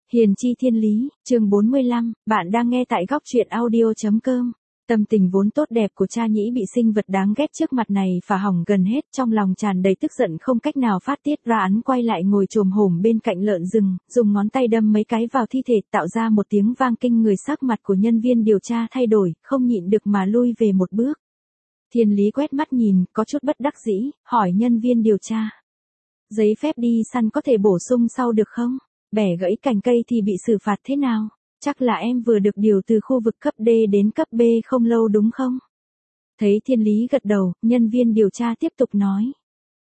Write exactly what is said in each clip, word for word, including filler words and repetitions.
Hiền chi thiên lý, chương bốn mươi lăm, bạn đang nghe tại góc truyện audio.com. Tâm tình vốn tốt đẹp của cha nhĩ bị sinh vật đáng ghét trước mặt này phá hỏng gần hết, trong lòng tràn đầy tức giận không cách nào phát tiết ra, hắn quay lại ngồi chồm hổm bên cạnh lợn rừng, dùng ngón tay đâm mấy cái vào thi thể, tạo ra một tiếng vang kinh người. Sắc mặt của nhân viên điều tra thay đổi, không nhịn được mà lui về một bước. Thiên lý quét mắt nhìn, có chút bất đắc dĩ, hỏi nhân viên điều tra. Giấy phép đi săn có thể bổ sung sau được không? Bẻ gãy cành cây thì bị xử phạt thế nào? Chắc là em vừa được điều từ khu vực cấp D đến cấp B không lâu đúng không? Thấy thiên lý gật đầu, nhân viên điều tra tiếp tục nói.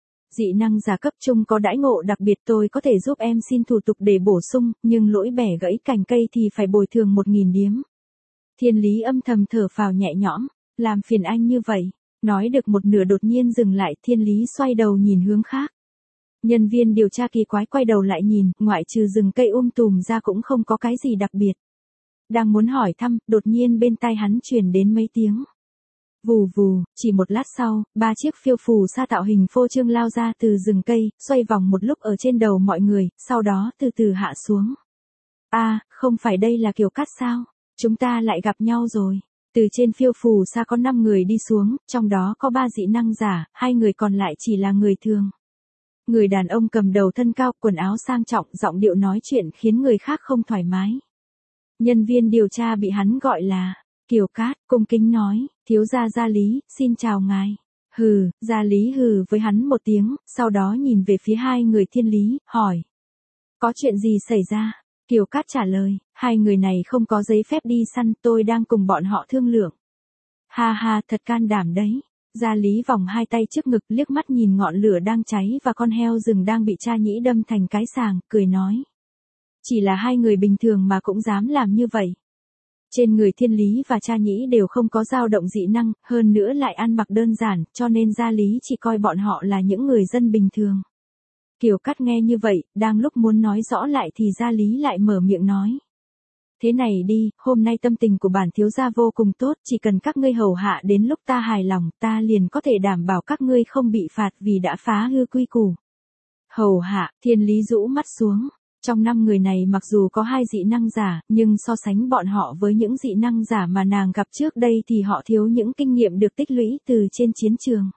Dị năng giả cấp trung có đãi ngộ đặc biệt, tôi có thể giúp em xin thủ tục để bổ sung, nhưng lỗi bẻ gãy cành cây thì phải bồi thường một nghìn điếm. Thiên lý âm thầm thở phào nhẹ nhõm, làm phiền anh như vậy. Nói được một nửa đột nhiên dừng lại, thiên lý xoay đầu nhìn hướng khác. Nhân viên điều tra kỳ quái quay đầu lại nhìn, ngoại trừ rừng cây um tùm ra cũng không có cái gì đặc biệt. Đang muốn hỏi thăm, đột nhiên bên tai hắn truyền đến mấy tiếng. Vù vù, chỉ một lát sau, ba chiếc phiêu phù sa tạo hình phô trương lao ra từ rừng cây, xoay vòng một lúc ở trên đầu mọi người, sau đó từ từ hạ xuống. A, à, không phải đây là Kiều Cát sao? Chúng ta lại gặp nhau rồi. Từ trên phiêu phù sa có năm người đi xuống, trong đó có ba dị năng giả, hai người còn lại chỉ là người thường. Người đàn ông cầm đầu thân cao, quần áo sang trọng, giọng điệu nói chuyện khiến người khác không thoải mái. Nhân viên điều tra bị hắn gọi là Kiều Cát, cung kính nói, thiếu gia Gia Lý, xin chào ngài. Hừ, Gia Lý hừ với hắn một tiếng, sau đó nhìn về phía hai người thiên lý, hỏi. Có chuyện gì xảy ra? Kiều Cát trả lời, hai người này không có giấy phép đi săn, tôi đang cùng bọn họ thương lượng. Ha ha, thật can đảm đấy. Gia Lý vòng hai tay trước ngực, liếc mắt nhìn ngọn lửa đang cháy và con heo rừng đang bị cha nhĩ đâm thành cái sàng, cười nói. Chỉ là hai người bình thường mà cũng dám làm như vậy. Trên người thiên lý và cha nhĩ đều không có dao động dị năng, hơn nữa lại ăn mặc đơn giản, cho nên Gia Lý chỉ coi bọn họ là những người dân bình thường. Kiều Cát nghe như vậy, đang lúc muốn nói rõ lại thì Gia Lý lại mở miệng nói. Thế này đi, hôm nay tâm tình của bản thiếu gia vô cùng tốt, chỉ cần các ngươi hầu hạ đến lúc ta hài lòng, ta liền có thể đảm bảo các ngươi không bị phạt vì đã phá hư quy củ. Hầu hạ, thiên lý rũ mắt xuống. Trong năm người này mặc dù có hai dị năng giả, nhưng so sánh bọn họ với những dị năng giả mà nàng gặp trước đây thì họ thiếu những kinh nghiệm được tích lũy từ trên chiến trường.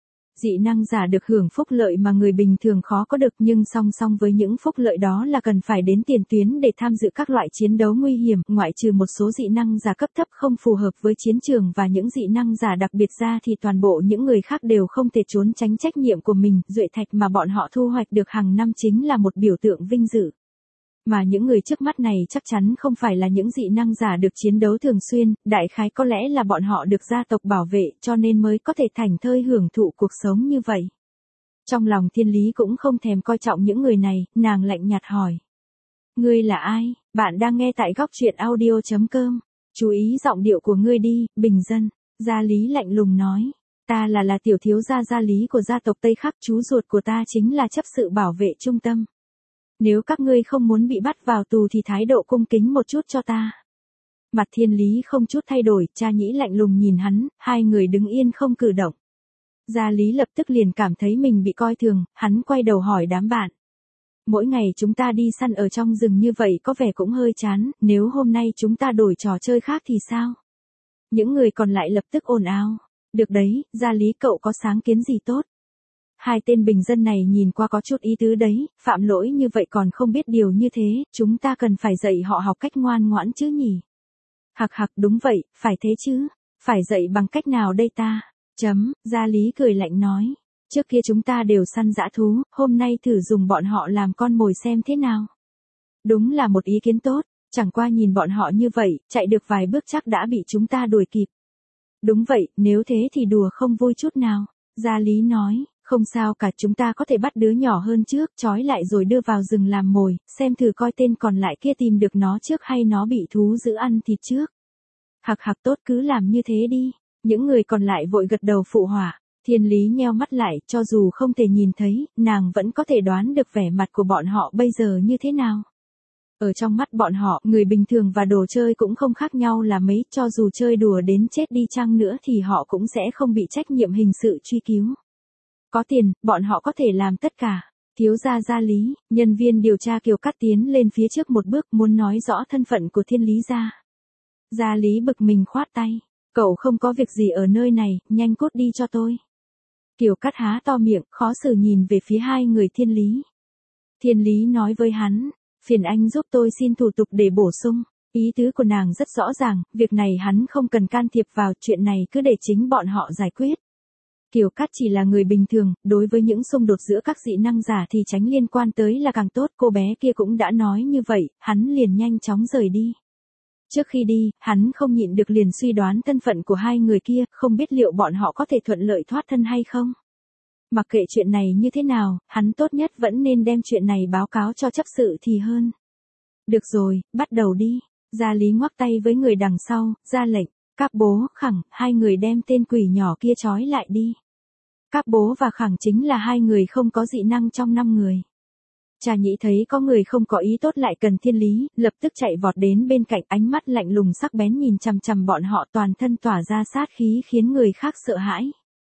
Dị năng giả được hưởng phúc lợi mà người bình thường khó có được, nhưng song song với những phúc lợi đó là cần phải đến tiền tuyến để tham dự các loại chiến đấu nguy hiểm, ngoại trừ một số dị năng giả cấp thấp không phù hợp với chiến trường và những dị năng giả đặc biệt ra thì toàn bộ những người khác đều không thể trốn tránh trách nhiệm của mình. Duệ thạch mà bọn họ thu hoạch được hàng năm chính là một biểu tượng vinh dự. Mà những người trước mắt này chắc chắn không phải là những dị năng giả được chiến đấu thường xuyên, đại khái có lẽ là bọn họ được gia tộc bảo vệ cho nên mới có thể thảnh thơi hưởng thụ cuộc sống như vậy. Trong lòng thiên lý cũng không thèm coi trọng những người này, nàng lạnh nhạt hỏi. Ngươi là ai? Bạn đang nghe tại góc truyện audio.com. Chú ý giọng điệu của ngươi đi, bình dân. Gia Lý lạnh lùng nói. Ta là là tiểu thiếu gia Gia Lý của gia tộc Tây Khắc, chú ruột của ta chính là chấp sự bảo vệ trung tâm. Nếu các ngươi không muốn bị bắt vào tù thì thái độ cung kính một chút cho ta. Mặt thiên lý không chút thay đổi, cha nhĩ lạnh lùng nhìn hắn, hai người đứng yên không cử động. Gia Lý lập tức liền cảm thấy mình bị coi thường, hắn quay đầu hỏi đám bạn. Mỗi ngày chúng ta đi săn ở trong rừng như vậy có vẻ cũng hơi chán, nếu hôm nay chúng ta đổi trò chơi khác thì sao? Những người còn lại lập tức ồn ào. Được đấy, Gia Lý cậu có sáng kiến gì tốt? Hai tên bình dân này nhìn qua có chút ý tứ đấy, phạm lỗi như vậy còn không biết điều như thế, chúng ta cần phải dạy họ học cách ngoan ngoãn chứ nhỉ? Hặc hặc, đúng vậy, phải thế chứ, phải dạy bằng cách nào đây ta? Chấm, Gia Lý cười lạnh nói, trước kia chúng ta đều săn dã thú, hôm nay thử dùng bọn họ làm con mồi xem thế nào. Đúng là một ý kiến tốt, chẳng qua nhìn bọn họ như vậy, chạy được vài bước chắc đã bị chúng ta đuổi kịp. Đúng vậy, nếu thế thì đùa không vui chút nào, Gia Lý nói. Không sao cả, chúng ta có thể bắt đứa nhỏ hơn trước, trói lại rồi đưa vào rừng làm mồi, xem thử coi tên còn lại kia tìm được nó trước hay nó bị thú dữ ăn thịt trước. Hặc hặc, tốt, cứ làm như thế đi. Những người còn lại vội gật đầu phụ họa. Thiên lý nheo mắt lại, cho dù không thể nhìn thấy, nàng vẫn có thể đoán được vẻ mặt của bọn họ bây giờ như thế nào. Ở trong mắt bọn họ, người bình thường và đồ chơi cũng không khác nhau là mấy, cho dù chơi đùa đến chết đi chăng nữa thì họ cũng sẽ không bị trách nhiệm hình sự truy cứu. Có tiền, bọn họ có thể làm tất cả. Thiếu gia Gia Lý, nhân viên điều tra Kiều Cát tiến lên phía trước một bước muốn nói rõ thân phận của Thiên Lý gia. Gia Lý bực mình khoát tay. Cậu không có việc gì ở nơi này, nhanh cút đi cho tôi. Kiều Cát há to miệng, khó xử nhìn về phía hai người Thiên Lý. Thiên Lý nói với hắn, phiền anh giúp tôi xin thủ tục để bổ sung. Ý tứ của nàng rất rõ ràng, việc này hắn không cần can thiệp vào, chuyện này cứ để chính bọn họ giải quyết. Kiều Cát chỉ là người bình thường, đối với những xung đột giữa các dị năng giả thì tránh liên quan tới là càng tốt, cô bé kia cũng đã nói như vậy, hắn liền nhanh chóng rời đi. Trước khi đi, hắn không nhịn được liền suy đoán thân phận của hai người kia, không biết liệu bọn họ có thể thuận lợi thoát thân hay không. Mặc kệ chuyện này như thế nào, hắn tốt nhất vẫn nên đem chuyện này báo cáo cho chấp sự thì hơn. Được rồi, bắt đầu đi. Gia Lý ngoắc tay với người đằng sau, ra lệnh. Các bố, Khẳng, hai người đem tên quỷ nhỏ kia trói lại đi. Các bố và Khẳng chính là hai người không có dị năng trong năm người. Cha Nhĩ thấy có người không có ý tốt lại cần Thiên Lý, lập tức chạy vọt đến bên cạnh, ánh mắt lạnh lùng sắc bén nhìn chằm chằm bọn họ, toàn thân tỏa ra sát khí khiến người khác sợ hãi.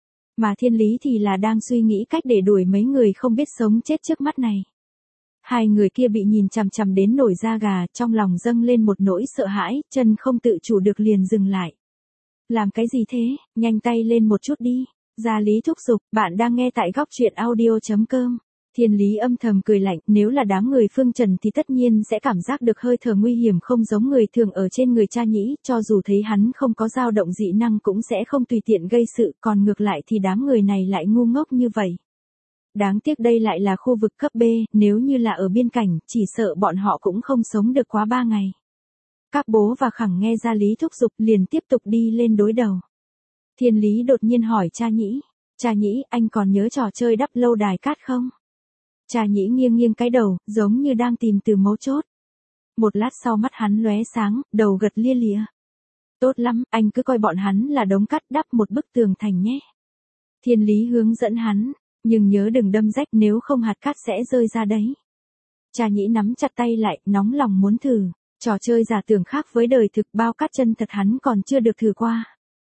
Mà Thiên Lý thì là đang suy nghĩ cách để đuổi mấy người không biết sống chết trước mắt này. Hai người kia bị nhìn chằm chằm đến nổi da gà, trong lòng dâng lên một nỗi sợ hãi, chân không tự chủ được liền dừng lại. Làm cái gì thế, nhanh tay lên một chút đi. Gia Lý thúc giục, bạn đang nghe tại góc truyện audio chấm com. Thiên Lý âm thầm cười lạnh, nếu là đám người Phương Trần thì tất nhiên sẽ cảm giác được hơi thở nguy hiểm không giống người thường ở trên người Cha Nhĩ, cho dù thấy hắn không có dao động dị năng cũng sẽ không tùy tiện gây sự, còn ngược lại thì đám người này lại ngu ngốc như vậy. Đáng tiếc đây lại là khu vực cấp B, nếu như là ở biên cảnh, chỉ sợ bọn họ cũng không sống được quá ba ngày. Các bố và Khẳng nghe Gia Lý thúc giục liền tiếp tục đi lên đối đầu. Thiên Lý đột nhiên hỏi Cha Nhĩ, Cha Nhĩ, anh còn nhớ trò chơi đắp lâu đài cát không? Cha Nhĩ nghiêng nghiêng cái đầu, giống như đang tìm từ mấu chốt. Một lát sau mắt hắn lóe sáng, đầu gật lia lịa. Tốt lắm, anh cứ coi bọn hắn là đống cát đắp một bức tường thành nhé. Thiên Lý hướng dẫn hắn, nhưng nhớ đừng đâm rách nếu không hạt cát sẽ rơi ra đấy. Cha Nhĩ nắm chặt tay lại, nóng lòng muốn thử. Trò chơi giả tưởng khác với đời thực, bao cát chân thật hắn còn chưa được thử qua.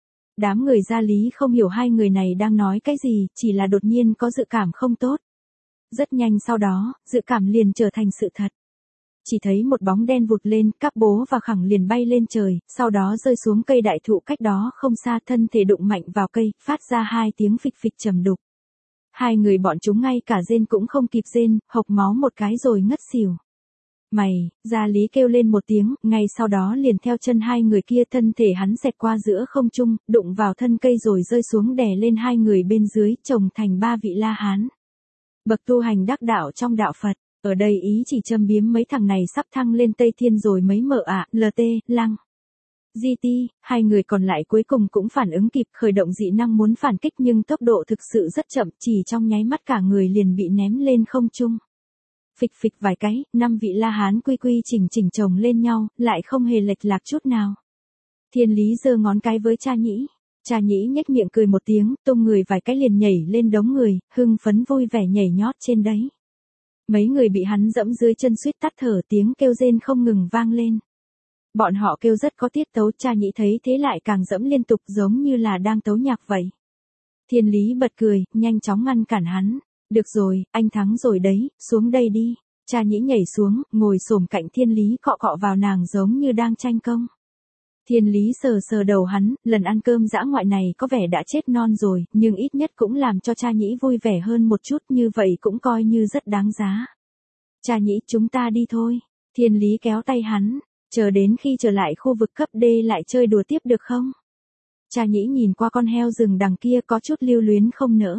Đám người Gia Lý không hiểu hai người này đang nói cái gì, chỉ là đột nhiên có dự cảm không tốt. Rất nhanh sau đó, dự cảm liền trở thành sự thật. Chỉ thấy một bóng đen vụt lên, các bố và Khẳng liền bay lên trời, sau đó rơi xuống cây đại thụ cách đó không xa, thân thể đụng mạnh vào cây, phát ra hai tiếng phịch phịch trầm đục. Hai người bọn chúng ngay cả rên cũng không kịp rên, hộc máu một cái rồi ngất xỉu. Mày, Gia Lý kêu lên một tiếng, ngay sau đó liền theo chân hai người kia, thân thể hắn xẹt qua giữa không trung, đụng vào thân cây rồi rơi xuống đè lên hai người bên dưới, chồng thành ba vị La Hán. Bậc tu hành đắc đạo trong đạo Phật, ở đây ý chỉ châm biếm mấy thằng này sắp thăng lên Tây Thiên rồi mấy mợ ạ, lờ tê, Lăng. giê tê, hai người còn lại cuối cùng cũng phản ứng kịp, khởi động dị năng muốn phản kích nhưng tốc độ thực sự rất chậm, chỉ trong nháy mắt cả người liền bị ném lên không trung. Phịch phịch vài cái, năm vị La Hán quy quy chỉnh chỉnh chồng lên nhau, lại không hề lệch lạc chút nào. Thiên Lý giơ ngón cái với Cha Nhĩ. Cha Nhĩ nhếch miệng cười một tiếng, tung người vài cái liền nhảy lên đống người, hưng phấn vui vẻ nhảy nhót trên đấy. Mấy người bị hắn dẫm dưới chân suýt tắt thở, tiếng kêu rên không ngừng vang lên. Bọn họ kêu rất có tiết tấu, Cha Nhĩ thấy thế lại càng dẫm liên tục giống như là đang tấu nhạc vậy. Thiên Lý bật cười, nhanh chóng ngăn cản hắn. Được rồi, anh thắng rồi đấy, xuống đây đi. Cha Nhĩ nhảy xuống, ngồi xổm cạnh Thiên Lý cọ cọ vào nàng giống như đang tranh công. Thiên Lý sờ sờ đầu hắn, lần ăn cơm dã ngoại này có vẻ đã chết non rồi, nhưng ít nhất cũng làm cho Cha Nhĩ vui vẻ hơn một chút, như vậy cũng coi như rất đáng giá. Cha Nhĩ, chúng ta đi thôi. Thiên Lý kéo tay hắn, chờ đến khi trở lại khu vực cấp D lại chơi đùa tiếp được không? Cha Nhĩ nhìn qua con heo rừng đằng kia có chút lưu luyến không nỡ.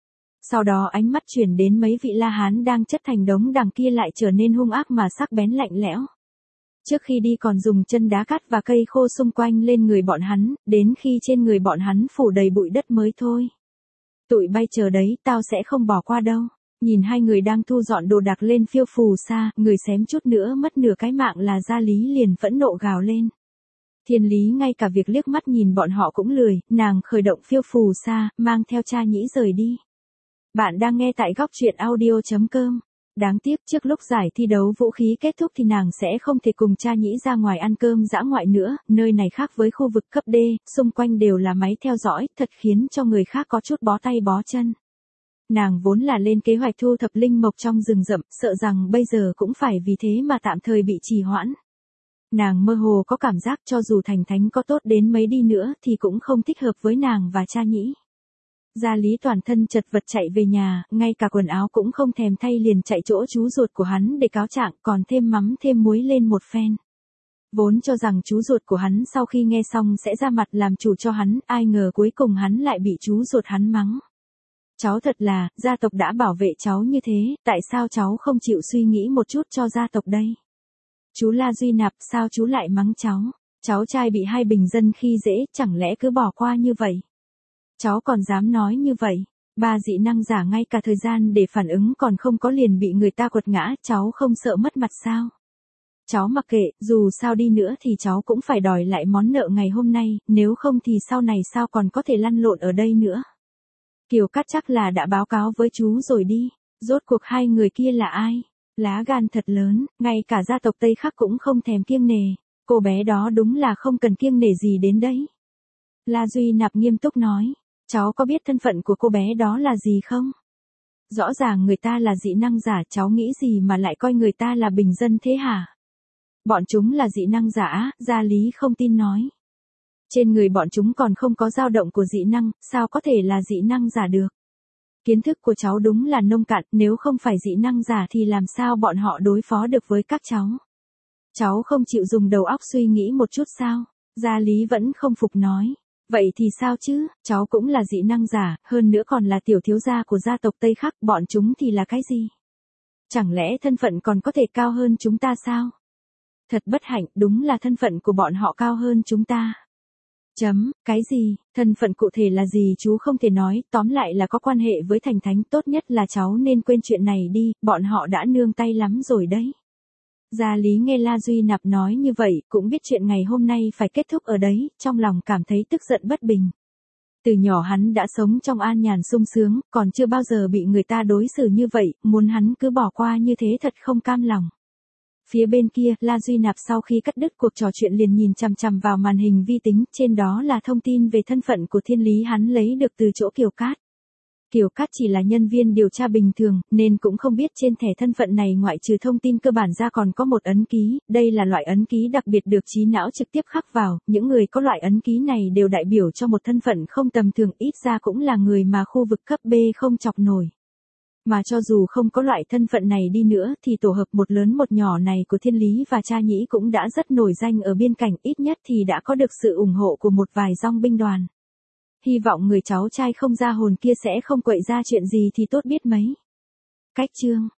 Sau đó ánh mắt chuyển đến mấy vị La Hán đang chất thành đống đằng kia lại trở nên hung ác mà sắc bén lạnh lẽo. Trước khi đi còn dùng chân đá cát và cây khô xung quanh lên người bọn hắn, đến khi trên người bọn hắn phủ đầy bụi đất mới thôi. Tụi bay chờ đấy, tao sẽ không bỏ qua đâu. Nhìn hai người đang thu dọn đồ đạc lên phiêu phù xa, người xém chút nữa mất nửa cái mạng là Gia Lý liền phẫn nộ gào lên. Thiên Lý ngay cả việc liếc mắt nhìn bọn họ cũng lười, nàng khởi động phiêu phù xa, mang theo Cha Nhĩ rời đi. Bạn đang nghe tại góc truyện audio chấm com. Đáng tiếc trước lúc giải thi đấu vũ khí kết thúc thì nàng sẽ không thể cùng Cha Nhĩ ra ngoài ăn cơm dã ngoại nữa, nơi này khác với khu vực cấp D, xung quanh đều là máy theo dõi, thật khiến cho người khác có chút bó tay bó chân. Nàng vốn là lên kế hoạch thu thập linh mộc trong rừng rậm, sợ rằng bây giờ cũng phải vì thế mà tạm thời bị trì hoãn. Nàng mơ hồ có cảm giác cho dù thành thánh có tốt đến mấy đi nữa thì cũng không thích hợp với nàng và cha nhĩ. Gia Lý toàn thân chật vật chạy về nhà, ngay cả quần áo cũng không thèm thay liền chạy chỗ chú ruột của hắn để cáo trạng, còn thêm mắm thêm muối lên một phen. Vốn cho rằng chú ruột của hắn sau khi nghe xong sẽ ra mặt làm chủ cho hắn, ai ngờ cuối cùng hắn lại bị chú ruột hắn mắng. Cháu thật là, gia tộc đã bảo vệ cháu như thế, tại sao cháu không chịu suy nghĩ một chút cho gia tộc đây? Chú La Duy Nạp, sao chú lại mắng cháu? Cháu trai bị hai bình dân khi dễ, chẳng lẽ cứ bỏ qua như vậy? Cháu còn dám nói như vậy? Ba dị năng giả ngay cả thời gian để phản ứng còn không có liền bị người ta quật ngã, cháu không sợ mất mặt sao? Cháu mặc kệ, dù sao đi nữa thì cháu cũng phải đòi lại món nợ ngày hôm nay, nếu không thì sau này sao còn có thể lăn lộn ở đây nữa? Kiều Cát chắc là đã báo cáo với chú rồi đi, rốt cuộc hai người kia là ai? Lá gan thật lớn, ngay cả gia tộc Tây Khắc cũng không thèm kiêng nề, cô bé đó đúng là không cần kiêng nể gì đến đấy. La Duy Nạp nghiêm túc nói, cháu có biết thân phận của cô bé đó là gì không? Rõ ràng người ta là dị năng giả, cháu nghĩ gì mà lại coi người ta là bình dân thế hả? Bọn chúng là dị năng giả, Gia Lý không tin nói. Trên người bọn chúng còn không có dao động của dị năng, sao có thể là dị năng giả được? Kiến thức của cháu đúng là nông cạn, nếu không phải dị năng giả thì làm sao bọn họ đối phó được với các cháu? Cháu không chịu dùng đầu óc suy nghĩ một chút sao? Gia Lý vẫn không phục nói. Vậy thì sao chứ, cháu cũng là dị năng giả, hơn nữa còn là tiểu thiếu gia của gia tộc Tây Khắc, bọn chúng thì là cái gì? Chẳng lẽ thân phận còn có thể cao hơn chúng ta sao? Thật bất hạnh, đúng là thân phận của bọn họ cao hơn chúng ta. Chấm, cái gì, thân phận cụ thể là gì chú không thể nói, tóm lại là có quan hệ với thành thánh, tốt nhất là cháu nên quên chuyện này đi, bọn họ đã nương tay lắm rồi đấy. Gia Lý nghe La Duy Nạp nói như vậy, cũng biết chuyện ngày hôm nay phải kết thúc ở đấy, trong lòng cảm thấy tức giận bất bình. Từ nhỏ hắn đã sống trong an nhàn sung sướng, còn chưa bao giờ bị người ta đối xử như vậy, muốn hắn cứ bỏ qua như thế thật không cam lòng. Phía bên kia, La Duy Nạp sau khi cắt đứt cuộc trò chuyện liền nhìn chằm chằm vào màn hình vi tính, trên đó là thông tin về thân phận của Thiên Lý hắn lấy được từ chỗ Kiều Cát. Kiều Cát chỉ là nhân viên điều tra bình thường, nên cũng không biết trên thẻ thân phận này ngoại trừ thông tin cơ bản ra còn có một ấn ký, đây là loại ấn ký đặc biệt được trí não trực tiếp khắc vào, những người có loại ấn ký này đều đại biểu cho một thân phận không tầm thường, ít ra cũng là người mà khu vực cấp B không chọc nổi. Mà cho dù không có loại thân phận này đi nữa thì tổ hợp một lớn một nhỏ này của Thiên Lý và Cha Nhĩ cũng đã rất nổi danh ở biên cảnh, ít nhất thì đã có được sự ủng hộ của một vài dòng binh đoàn. Hy vọng người cháu trai không ra hồn kia sẽ không quậy ra chuyện gì thì tốt biết mấy. Cách chương